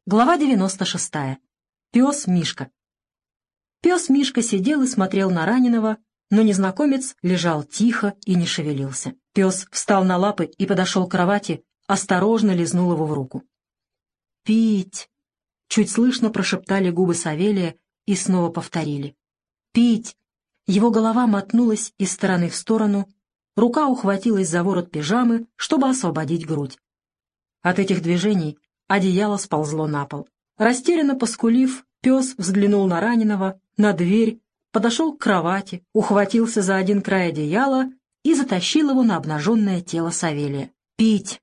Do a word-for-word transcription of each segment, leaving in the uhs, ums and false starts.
Глава девяносто шестая. Пес Мишка. Пес Мишка сидел и смотрел на раненого, но незнакомец лежал тихо и не шевелился. Пес встал на лапы и подошел к кровати, осторожно лизнул его в руку. «Пить!» — чуть слышно прошептали губы Савелия и снова повторили. «Пить!» Его голова мотнулась из стороны в сторону, рука ухватилась за ворот пижамы, чтобы освободить грудь. От этих движений одеяло сползло на пол. Растерянно поскулив, пес взглянул на раненого, на дверь, подошел к кровати, ухватился за один край одеяла и затащил его на обнаженное тело Савелия. «Пить!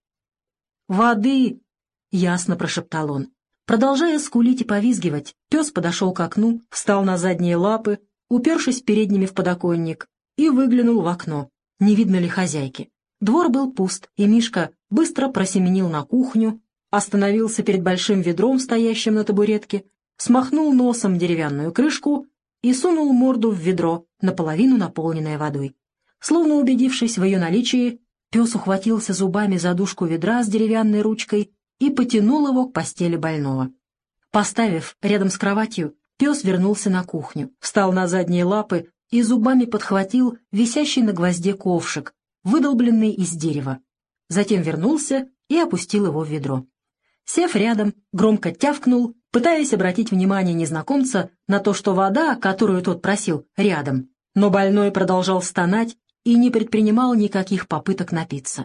Воды!» — ясно прошептал он. Продолжая скулить и повизгивать, пес подошел к окну, встал на задние лапы, упершись передними в подоконник, и выглянул в окно, не видно ли хозяйки. Двор был пуст, и Мишка быстро просеменил на кухню, остановился перед большим ведром, стоящим на табуретке, смахнул носом деревянную крышку и сунул морду в ведро, наполовину наполненное водой. Словно убедившись в ее наличии, пес ухватился зубами за дужку ведра с деревянной ручкой и потянул его к постели больного. Поставив рядом с кроватью, пес вернулся на кухню, встал на задние лапы и зубами подхватил висящий на гвозде ковшик, выдолбленный из дерева. Затем вернулся и опустил его в ведро. Сев рядом, громко тявкнул, пытаясь обратить внимание незнакомца на то, что вода, которую тот просил, рядом. Но больной продолжал стонать и не предпринимал никаких попыток напиться.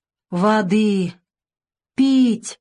«Воды! Пить!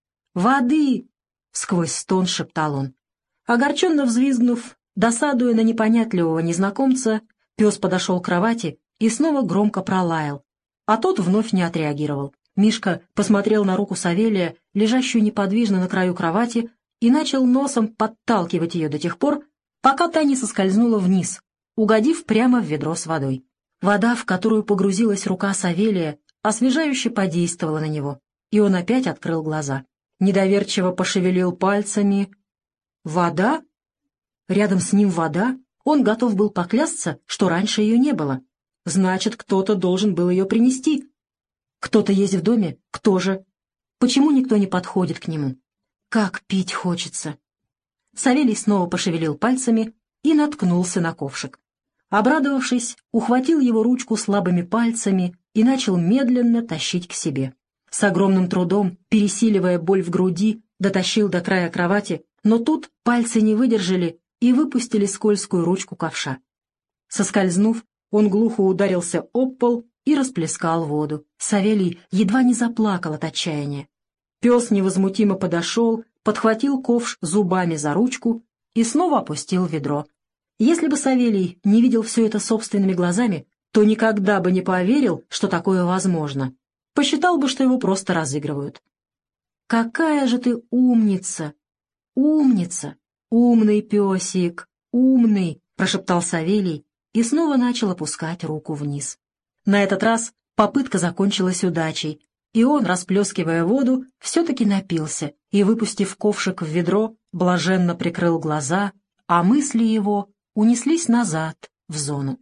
Воды!» — сквозь стон шептал он. Огорченно взвизгнув, досадуя на непонятливого незнакомца, пес подошел к кровати и снова громко пролаял, а тот вновь не отреагировал. Мишка посмотрел на руку Савелия, лежащую неподвижно на краю кровати, и начал носом подталкивать ее до тех пор, пока та не соскользнула вниз, угодив прямо в ведро с водой. Вода, в которую погрузилась рука Савелия, освежающе подействовала на него, и он опять открыл глаза. Недоверчиво пошевелил пальцами. «Вода? Рядом с ним вода? Он готов был поклясться, что раньше ее не было. Значит, кто-то должен был ее принести. Кто-то есть в доме? Кто же? Почему никто не подходит к нему? Как пить хочется!» Савелий снова пошевелил пальцами и наткнулся на ковшик. Обрадовавшись, ухватил его ручку слабыми пальцами и начал медленно тащить к себе. С огромным трудом, пересиливая боль в груди, дотащил до края кровати, но тут пальцы не выдержали и выпустили скользкую ручку ковша. Соскользнув, он глухо ударился об пол и расплескал воду. Савелий едва не заплакал от отчаяния. Пес невозмутимо подошел, подхватил ковш зубами за ручку и снова опустил ведро. Если бы Савелий не видел все это собственными глазами, то никогда бы не поверил, что такое возможно. Посчитал бы, что его просто разыгрывают. «Какая же ты умница! Умница! Умный песик! Умный!» — прошептал Савелий и снова начал опускать руку вниз. На этот раз попытка закончилась удачей, и он, расплескивая воду, все-таки напился и, выпустив ковшик в ведро, блаженно прикрыл глаза, а мысли его унеслись назад, в зону.